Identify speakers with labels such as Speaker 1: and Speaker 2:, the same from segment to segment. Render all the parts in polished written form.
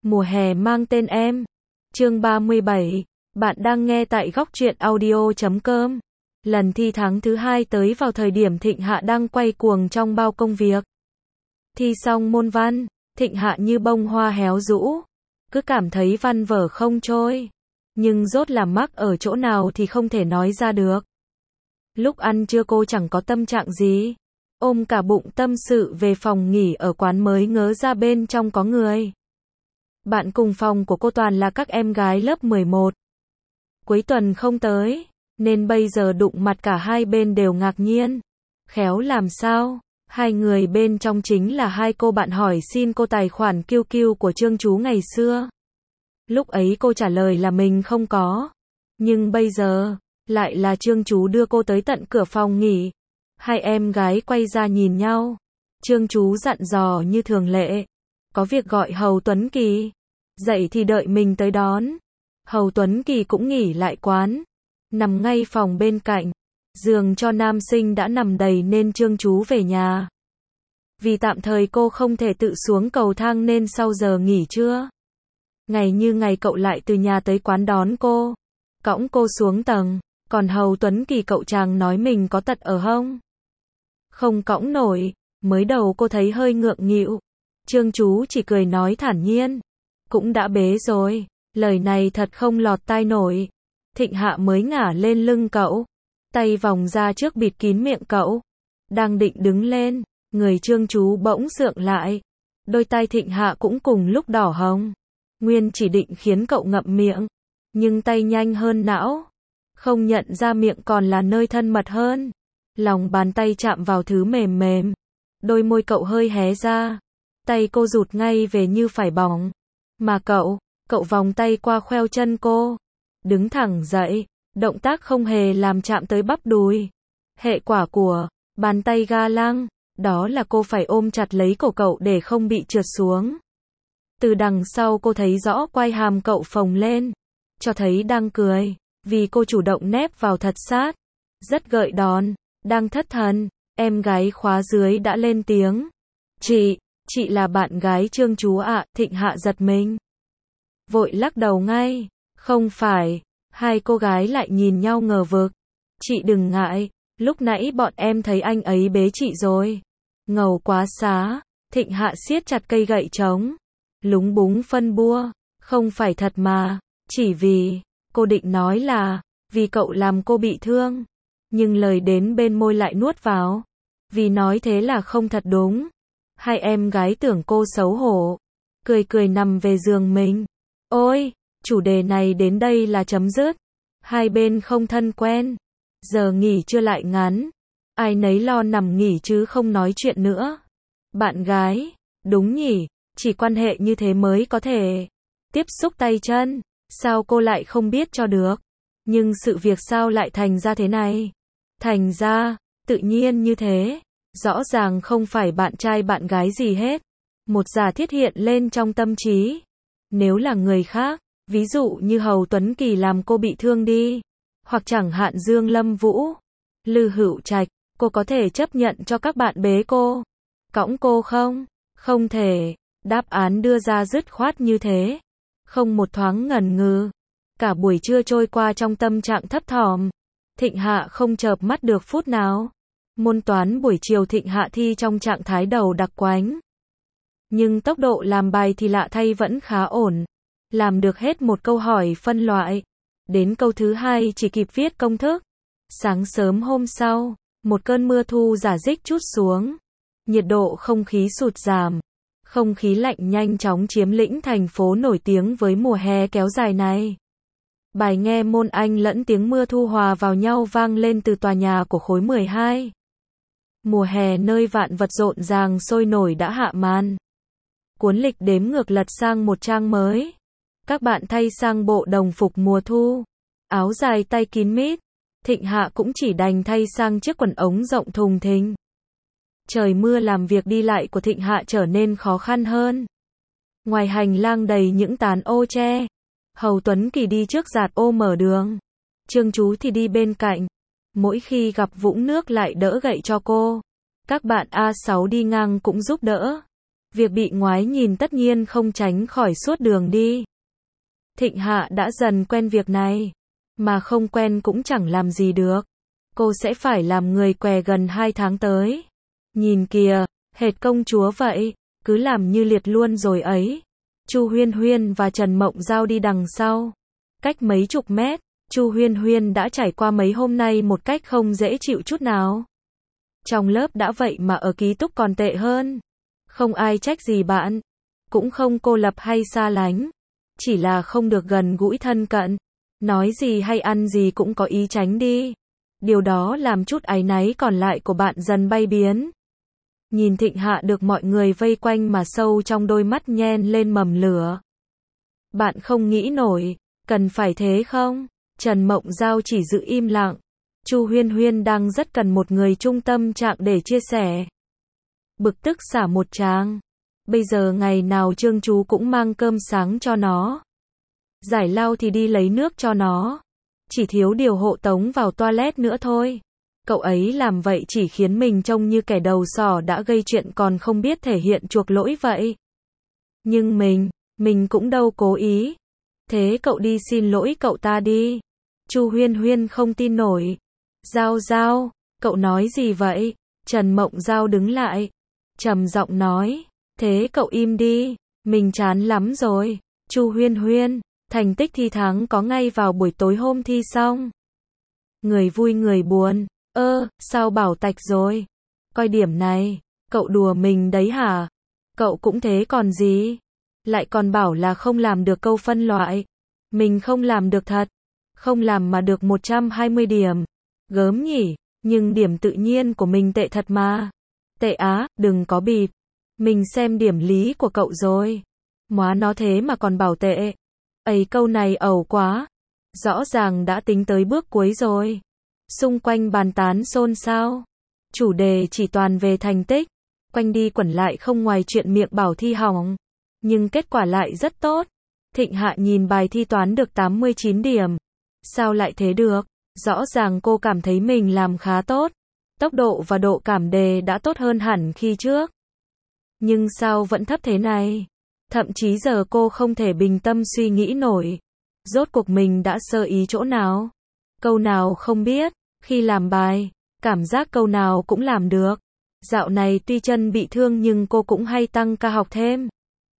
Speaker 1: Mùa hè mang tên em. Chương 37. Bạn đang nghe tại góc truyện audio.com. Lần thi tháng thứ 2 tới vào thời điểm Thịnh Hạ đang quay cuồng trong bao công việc. Thi xong môn văn, Thịnh Hạ như bông hoa héo rũ, cứ cảm thấy văn vở không trôi, nhưng rốt là mắc ở chỗ nào thì không thể nói ra được. Lúc ăn trưa cô chẳng có tâm trạng gì, ôm cả bụng tâm sự về phòng nghỉ ở quán mới ngớ ra bên trong có người. Bạn cùng phòng của cô toàn là các em gái lớp 11. Cuối tuần không tới, nên bây giờ đụng mặt cả hai bên đều ngạc nhiên. Khéo làm sao? Hai người bên trong chính là hai cô bạn hỏi xin cô tài khoản QQ của Trương Chú ngày xưa. Lúc ấy cô trả lời là mình không có. Nhưng bây giờ, lại là Trương Chú đưa cô tới tận cửa phòng nghỉ. Hai em gái quay ra nhìn nhau. Trương Chú dặn dò như thường lệ. Có việc gọi Hầu Tuấn Kỳ. Dậy thì đợi mình tới đón. Hầu Tuấn Kỳ cũng nghỉ lại quán. Nằm ngay phòng bên cạnh. Giường cho nam sinh đã nằm đầy nên Trương Chú về nhà. Vì tạm thời cô không thể tự xuống cầu thang nên sau giờ nghỉ trưa, ngày như ngày cậu lại từ nhà tới quán đón cô, cõng cô xuống tầng. Còn Hầu Tuấn Kỳ cậu chàng nói mình có tật ở hông, không cõng nổi. Mới đầu cô thấy hơi ngượng nghịu. Trương Chú chỉ cười nói thản nhiên, cũng đã bế rồi. Lời này thật không lọt tai nổi. Thịnh Hạ mới ngả lên lưng cậu, tay vòng ra trước bịt kín miệng cậu. Đang định đứng lên, người Trương Chú bỗng sượng lại. Đôi tai Thịnh Hạ cũng cùng lúc đỏ hồng. Nguyên chỉ định khiến cậu ngậm miệng, nhưng tay nhanh hơn não. Không nhận ra miệng còn là nơi thân mật hơn. Lòng bàn tay chạm vào thứ mềm mềm. Đôi môi cậu hơi hé ra. Tay cô rụt ngay về như phải bỏng. Mà cậu vòng tay qua khoeo chân cô. Đứng thẳng dậy. Động tác không hề làm chạm tới bắp đùi. Hệ quả của bàn tay ga lăng, đó là cô phải ôm chặt lấy cổ cậu để không bị trượt xuống. Từ đằng sau cô thấy rõ quai hàm cậu phồng lên, cho thấy đang cười, vì cô chủ động nép vào thật sát. Rất gợi đòn. Đang thất thần, em gái khóa dưới đã lên tiếng. Chị là bạn gái Trương Chú ạ. Thịnh Hạ giật mình, vội lắc đầu ngay. Không phải. Hai cô gái lại nhìn nhau ngờ vực. Chị đừng ngại, lúc nãy bọn em thấy anh ấy bế chị rồi. Ngầu quá xá. Thịnh Hạ siết chặt cây gậy trống, lúng búng phân bua. Không phải thật mà, chỉ vì, cô định nói là, vì cậu làm cô bị thương. Nhưng lời đến bên môi lại nuốt vào. Vì nói thế là không thật đúng. Hai em gái tưởng cô xấu hổ. Cười nằm về giường mình. Ôi, chủ đề này đến đây là chấm dứt. Hai bên không thân quen. Giờ nghỉ trưa lại ngắn. Ai nấy lo nằm nghỉ chứ không nói chuyện nữa. Bạn gái, đúng nhỉ, chỉ quan hệ như thế mới có thể tiếp xúc tay chân. Sao cô lại không biết cho được? Nhưng sự việc sao lại thành ra thế này? Thành ra, tự nhiên như thế. Rõ ràng không phải bạn trai bạn gái gì hết. Một giả thiết hiện lên trong tâm trí. Nếu là người khác, ví dụ như Hầu Tuấn Kỳ làm cô bị thương đi, hoặc chẳng hạn Dương Lâm Vũ, Lư Hữu Trạch, cô có thể chấp nhận cho các bạn bế cô, cõng cô không? Không thể. Đáp án đưa ra dứt khoát như thế. Không một thoáng ngần ngừ. Cả buổi trưa trôi qua trong tâm trạng thấp thỏm. Thịnh Hạ không chợp mắt được phút nào. Môn toán buổi chiều Thịnh Hạ thi trong trạng thái đầu đặc quánh. Nhưng tốc độ làm bài thì lạ thay vẫn khá ổn. Làm được hết một câu hỏi phân loại. Đến câu thứ 2 chỉ kịp viết công thức. Sáng sớm hôm sau, một cơn mưa thu rả rích trút xuống. Nhiệt độ không khí sụt giảm. Không khí lạnh nhanh chóng chiếm lĩnh thành phố nổi tiếng với mùa hè kéo dài này. Bài nghe môn Anh lẫn tiếng mưa thu hòa vào nhau vang lên từ tòa nhà của khối 12. Mùa hè nơi vạn vật rộn ràng sôi nổi đã hạ màn. Cuốn lịch đếm ngược lật sang một trang mới. Các bạn thay sang bộ đồng phục mùa thu, áo dài tay kín mít. Thịnh Hạ cũng chỉ đành thay sang chiếc quần ống rộng thùng thình. Trời mưa làm việc đi lại của Thịnh Hạ trở nên khó khăn hơn. Ngoài hành lang đầy những tán ô tre. Hầu Tuấn Kỳ đi trước giạt ô mở đường. Trương Chú thì đi bên cạnh. Mỗi khi gặp vũng nước lại đỡ gậy cho cô. Các bạn A6 đi ngang cũng giúp đỡ. Việc bị ngoái nhìn tất nhiên không tránh khỏi suốt đường đi. Thịnh Hạ đã dần quen việc này, mà không quen cũng chẳng làm gì được. Cô sẽ phải làm người què gần 2 tháng tới. Nhìn kìa, hệt công chúa vậy, cứ làm như liệt luôn rồi ấy. Chu Huyên Huyên và Trần Mộng Giao đi đằng sau. Cách mấy chục mét, Chu Huyên Huyên đã trải qua mấy hôm nay một cách không dễ chịu chút nào. Trong lớp đã vậy mà ở ký túc còn tệ hơn. Không ai trách gì bạn, cũng không cô lập hay xa lánh, chỉ là không được gần gũi thân cận, nói gì hay ăn gì cũng có ý tránh đi. Điều đó làm chút áy náy còn lại của bạn dần bay biến. Nhìn Thịnh Hạ được mọi người vây quanh mà sâu trong đôi mắt nhen lên mầm lửa. Bạn không nghĩ nổi, cần phải thế không? Trần Mộng Giao chỉ giữ im lặng. Chu Huyên Huyên đang rất cần một người trung tâm trạng để chia sẻ. Bực tức xả một tràng. Bây giờ ngày nào Trương chú cũng mang cơm sáng cho nó. Giải lao thì đi lấy nước cho nó. Chỉ thiếu điều hộ tống vào toilet nữa thôi. Cậu ấy làm vậy chỉ khiến mình trông như kẻ đầu sỏ đã gây chuyện còn không biết thể hiện chuộc lỗi vậy. Nhưng mình cũng đâu cố ý. Thế cậu đi xin lỗi cậu ta đi. Chu Huyên Huyên không tin nổi. Giao, cậu nói gì vậy? Trần Mộng Giao đứng lại, trầm giọng nói, thế cậu im đi, mình chán lắm rồi. Chu Huyên Huyên, thành tích thi tháng có ngay vào buổi tối hôm thi xong. Người vui người buồn, sao bảo tạch rồi? Coi điểm này, cậu đùa mình đấy hả? Cậu cũng thế còn gì? Lại còn bảo là không làm được câu phân loại. Mình không làm được thật, không làm mà được 120 điểm. Gớm nhỉ, nhưng điểm tự nhiên của mình tệ thật mà. Tệ á, đừng có bịp. Mình xem điểm lý của cậu rồi. Móa nó thế mà còn bảo tệ. Ấy câu này ẩu quá. Rõ ràng đã tính tới bước cuối rồi. Xung quanh bàn tán xôn xao. Chủ đề chỉ toàn về thành tích. Quanh đi quẩn lại không ngoài chuyện miệng bảo thi hỏng. Nhưng kết quả lại rất tốt. Thịnh Hạ nhìn bài thi toán được 89 điểm. Sao lại thế được? Rõ ràng cô cảm thấy mình làm khá tốt. Tốc độ và độ cảm đề đã tốt hơn hẳn khi trước. Nhưng sao vẫn thấp thế này? Thậm chí giờ cô không thể bình tâm suy nghĩ nổi. Rốt cuộc mình đã sơ ý chỗ nào? Câu nào không biết, khi làm bài, cảm giác câu nào cũng làm được. Dạo này tuy chân bị thương nhưng cô cũng hay tăng ca học thêm.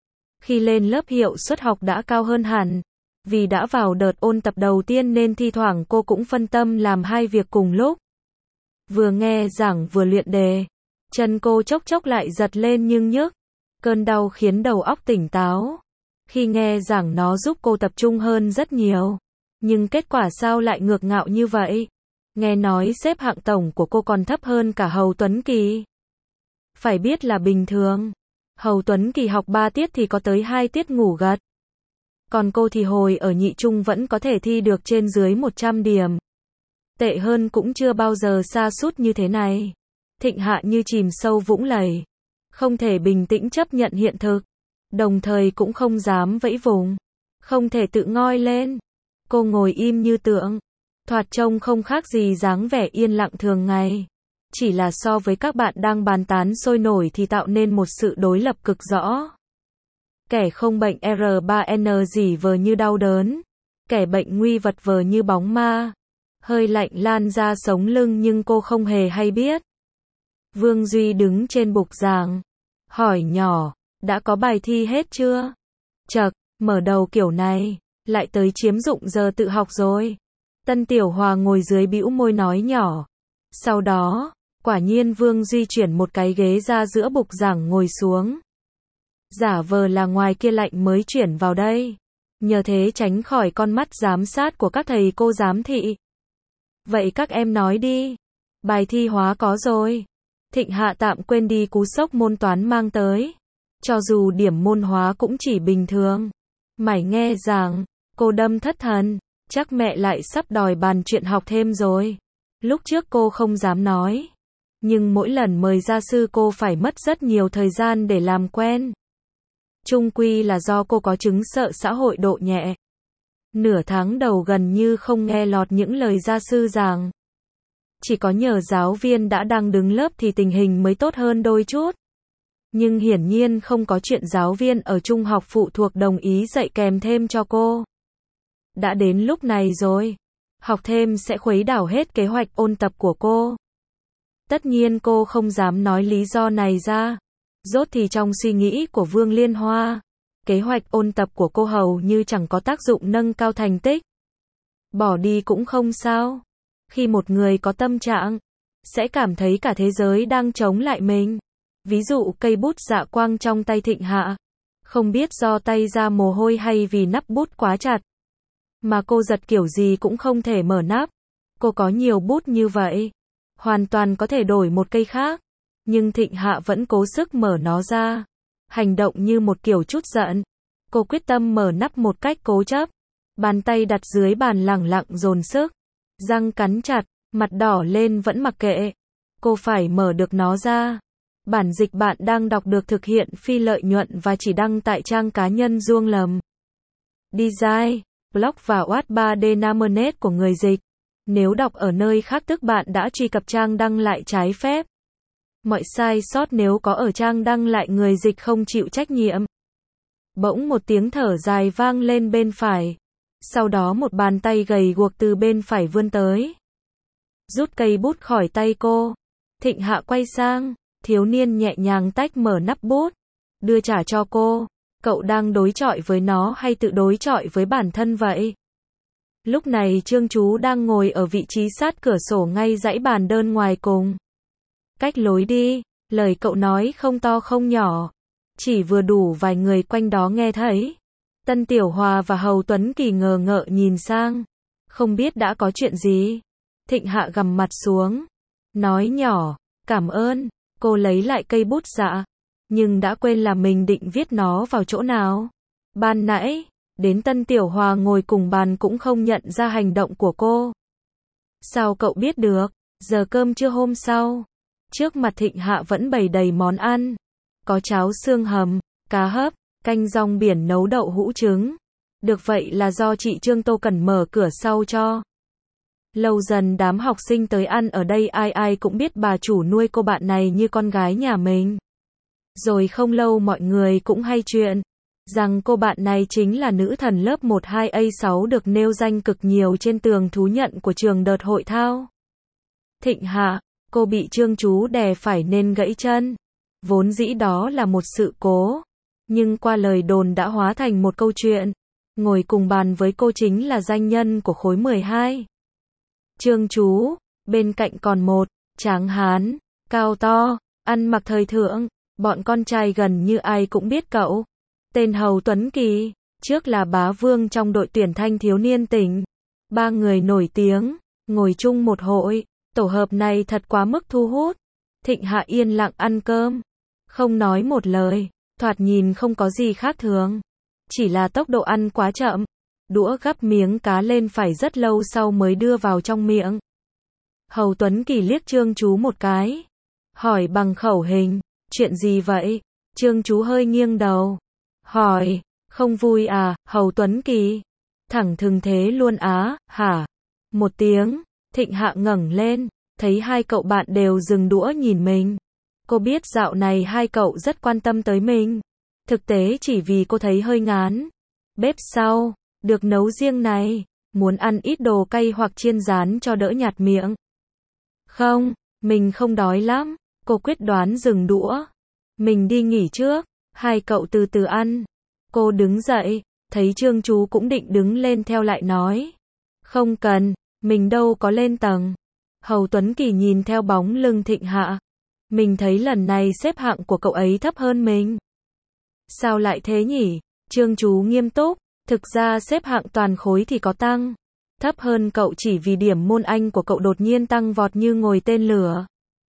Speaker 1: Khi lên lớp hiệu suất học đã cao hơn hẳn. Vì đã vào đợt ôn tập đầu tiên nên thi thoảng cô cũng phân tâm làm hai việc cùng lúc. Vừa nghe giảng vừa luyện đề. Chân cô chốc chốc lại giật lên nhưng nhức. Cơn đau khiến đầu óc tỉnh táo. Khi nghe giảng nó giúp cô tập trung hơn rất nhiều. Nhưng kết quả sao lại ngược ngạo như vậy? Nghe nói xếp hạng tổng của cô còn thấp hơn cả Hầu Tuấn Kỳ. Phải biết là bình thường. Hầu Tuấn Kỳ học 3 tiết thì có tới 2 tiết ngủ gật. Còn cô thì hồi ở nhị trung vẫn có thể thi được trên dưới 100 điểm. Tệ hơn cũng chưa bao giờ sa sút như thế này. Thịnh Hạ như chìm sâu vũng lầy. Không thể bình tĩnh chấp nhận hiện thực. Đồng thời cũng không dám vẫy vùng. Không thể tự ngoi lên. Cô ngồi im như tượng. Thoạt trông không khác gì dáng vẻ yên lặng thường ngày. Chỉ là so với các bạn đang bàn tán sôi nổi thì tạo nên một sự đối lập cực rõ. Kẻ không bệnh R3N dỉ vờ như đau đớn. Kẻ bệnh nguy vật vờ như bóng ma. Hơi lạnh lan ra sống lưng nhưng cô không hề hay biết. Vương Duy đứng trên bục giảng. Hỏi nhỏ, đã có bài thi hết chưa? Chậc, mở đầu kiểu này, lại tới chiếm dụng giờ tự học rồi. Tân Tiểu Hòa ngồi dưới bĩu môi nói nhỏ. Sau đó, quả nhiên Vương Duy chuyển một cái ghế ra giữa bục giảng ngồi xuống. Giả vờ là ngoài kia lạnh mới chuyển vào đây. Nhờ thế tránh khỏi con mắt giám sát của các thầy cô giám thị. Vậy các em nói đi. Bài thi hóa có rồi. Thịnh Hạ tạm quên đi cú sốc môn toán mang tới. Cho dù điểm môn hóa cũng chỉ bình thường. Mải nghe giảng, cô đâm thất thần. Chắc mẹ lại sắp đòi bàn chuyện học thêm rồi. Lúc trước cô không dám nói. Nhưng mỗi lần mời gia sư cô phải mất rất nhiều thời gian để làm quen. Chung quy là do cô có chứng sợ xã hội độ nhẹ. Nửa tháng đầu gần như không nghe lọt những lời gia sư giảng. Chỉ có nhờ giáo viên đã đang đứng lớp thì tình hình mới tốt hơn đôi chút. Nhưng hiển nhiên không có chuyện giáo viên ở trung học phụ thuộc đồng ý dạy kèm thêm cho cô. Đã đến lúc này rồi. Học thêm sẽ khuấy đảo hết kế hoạch ôn tập của cô. Tất nhiên cô không dám nói lý do này ra. Rốt thì trong suy nghĩ của Vương Liên Hoa, kế hoạch ôn tập của cô hầu như chẳng có tác dụng nâng cao thành tích. Bỏ đi cũng không sao. Khi một người có tâm trạng, sẽ cảm thấy cả thế giới đang chống lại mình. Ví dụ cây bút dạ quang trong tay Thịnh Hạ. Không biết do tay ra mồ hôi hay vì nắp bút quá chặt, mà cô giật kiểu gì cũng không thể mở nắp. Cô có nhiều bút như vậy, hoàn toàn có thể đổi một cây khác. Nhưng Thịnh Hạ vẫn cố sức mở nó ra. Hành động như một kiểu trút giận. Cô quyết tâm mở nắp một cách cố chấp. Bàn tay đặt dưới bàn lẳng lặng dồn sức. Răng cắn chặt, mặt đỏ lên vẫn mặc kệ. Cô phải mở được nó ra. Bản dịch bạn đang đọc được thực hiện phi lợi nhuận và chỉ đăng tại trang cá nhân Duông Lầm. Design, blog và Wattpad Namernet của người dịch. Nếu đọc ở nơi khác tức bạn đã truy cập trang đăng lại trái phép. Mọi sai sót nếu có ở trang đăng lại người dịch không chịu trách nhiệm. Bỗng một tiếng thở dài vang lên bên phải. Sau đó một bàn tay gầy guộc từ bên phải vươn tới. Rút cây bút khỏi tay cô. Thịnh Hạ quay sang. Thiếu niên nhẹ nhàng tách mở nắp bút. Đưa trả cho cô. Cậu đang đối chọi với nó hay tự đối chọi với bản thân vậy? Lúc này Trương Chú đang ngồi ở vị trí sát cửa sổ ngay dãy bàn đơn ngoài cùng. Cách lối đi. Lời cậu nói không to không nhỏ. Chỉ vừa đủ vài người quanh đó nghe thấy. Tân Tiểu Hòa và Hầu Tuấn Kỳ ngờ ngợ nhìn sang. Không biết đã có chuyện gì. Thịnh Hạ gằm mặt xuống. Nói nhỏ. Cảm ơn. Cô lấy lại cây bút dạ. Nhưng đã quên là mình định viết nó vào chỗ nào. Ban nãy, đến Tân Tiểu Hòa ngồi cùng bàn cũng không nhận ra hành động của cô. Sao cậu biết được? Giờ cơm trưa hôm sau. Trước mặt Thịnh Hạ vẫn bày đầy món ăn. Có cháo xương hầm, cá hấp, canh rong biển nấu đậu hũ trứng. Được vậy là do chị Trương Tô Cẩn mở cửa sau cho. Lâu dần đám học sinh tới ăn ở đây ai ai cũng biết bà chủ nuôi cô bạn này như con gái nhà mình. Rồi không lâu mọi người cũng hay chuyện rằng cô bạn này chính là nữ thần lớp 12A6 được nêu danh cực nhiều trên tường thú nhận của trường đợt hội thao. Thịnh Hạ, cô bị Trương Chú đè phải nên gãy chân. Vốn dĩ đó là một sự cố, nhưng qua lời đồn đã hóa thành một câu chuyện. Ngồi cùng bàn với cô chính là danh nhân của khối 12. Trương Chú, bên cạnh còn một tráng hán, cao to, ăn mặc thời thượng, bọn con trai gần như ai cũng biết cậu. Tên Hầu Tuấn Kỳ, trước là bá vương trong đội tuyển thanh thiếu niên tỉnh. Ba người nổi tiếng, ngồi chung một hội, tổ hợp này thật quá mức thu hút. Thịnh Hạ yên lặng ăn cơm, không nói một lời, thoạt nhìn không có gì khác thường. Chỉ là tốc độ ăn quá chậm. Đũa gắp miếng cá lên phải rất lâu sau mới đưa vào trong miệng. Hầu Tuấn Kỳ liếc Trương Chú một cái. Hỏi bằng khẩu hình. Chuyện gì vậy? Trương Chú hơi nghiêng đầu. Hỏi. Không vui à, Hầu Tuấn Kỳ? Thẳng thừng thế luôn á, hả? Một tiếng. Thịnh Hạ ngẩng lên. Thấy hai cậu bạn đều dừng đũa nhìn mình. Cô biết dạo này hai cậu rất quan tâm tới mình. Thực tế chỉ vì cô thấy hơi ngán. Bếp sau. Được nấu riêng này, muốn ăn ít đồ cay hoặc chiên rán cho đỡ nhạt miệng. Không, mình không đói lắm, cô quyết đoán dừng đũa. Mình đi nghỉ trước, hai cậu từ từ ăn. Cô đứng dậy, thấy Trương Chú cũng định đứng lên theo lại nói. Không cần, mình đâu có lên tầng. Hầu Tuấn Kỳ nhìn theo bóng lưng Thịnh Hạ. Mình thấy lần này xếp hạng của cậu ấy thấp hơn mình. Sao lại thế nhỉ? Trương Chú nghiêm túc. Thực ra xếp hạng toàn khối thì có tăng. Thấp hơn cậu chỉ vì điểm môn Anh của cậu đột nhiên tăng vọt như ngồi tên lửa.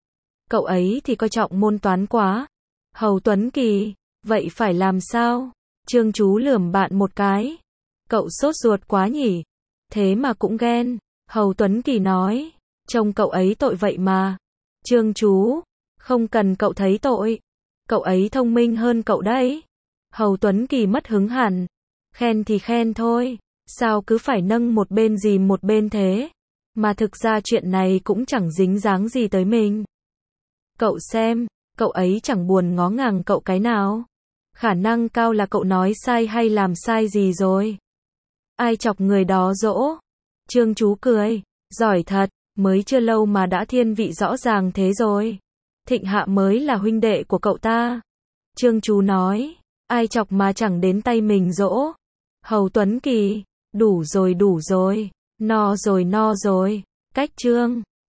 Speaker 1: Cậu ấy thì coi trọng môn toán quá. Hầu Tuấn Kỳ, vậy phải làm sao? Trương Chú lườm bạn một cái. Cậu sốt ruột quá nhỉ? Thế mà cũng ghen. Hầu Tuấn Kỳ nói. Trông cậu ấy tội vậy mà. Trương Chú, không cần cậu thấy tội. Cậu ấy thông minh hơn cậu đấy. Hầu Tuấn Kỳ mất hứng hẳn. Khen thì khen thôi, sao cứ phải nâng một bên dìm một bên thế? Mà thực ra chuyện này cũng chẳng dính dáng gì tới mình. Cậu xem, cậu ấy chẳng buồn ngó ngàng cậu cái nào. Khả năng cao là cậu nói sai hay làm sai gì rồi. Ai chọc người đó dỗ? Trương Chú cười, giỏi thật, mới chưa lâu mà đã thiên vị rõ ràng thế rồi. Thịnh Hạ mới là huynh đệ của cậu ta. Trương Chú nói, ai chọc mà chẳng đến tay mình dỗ. Hầu Tuấn Kỳ, đủ rồi, no rồi. Cách Trương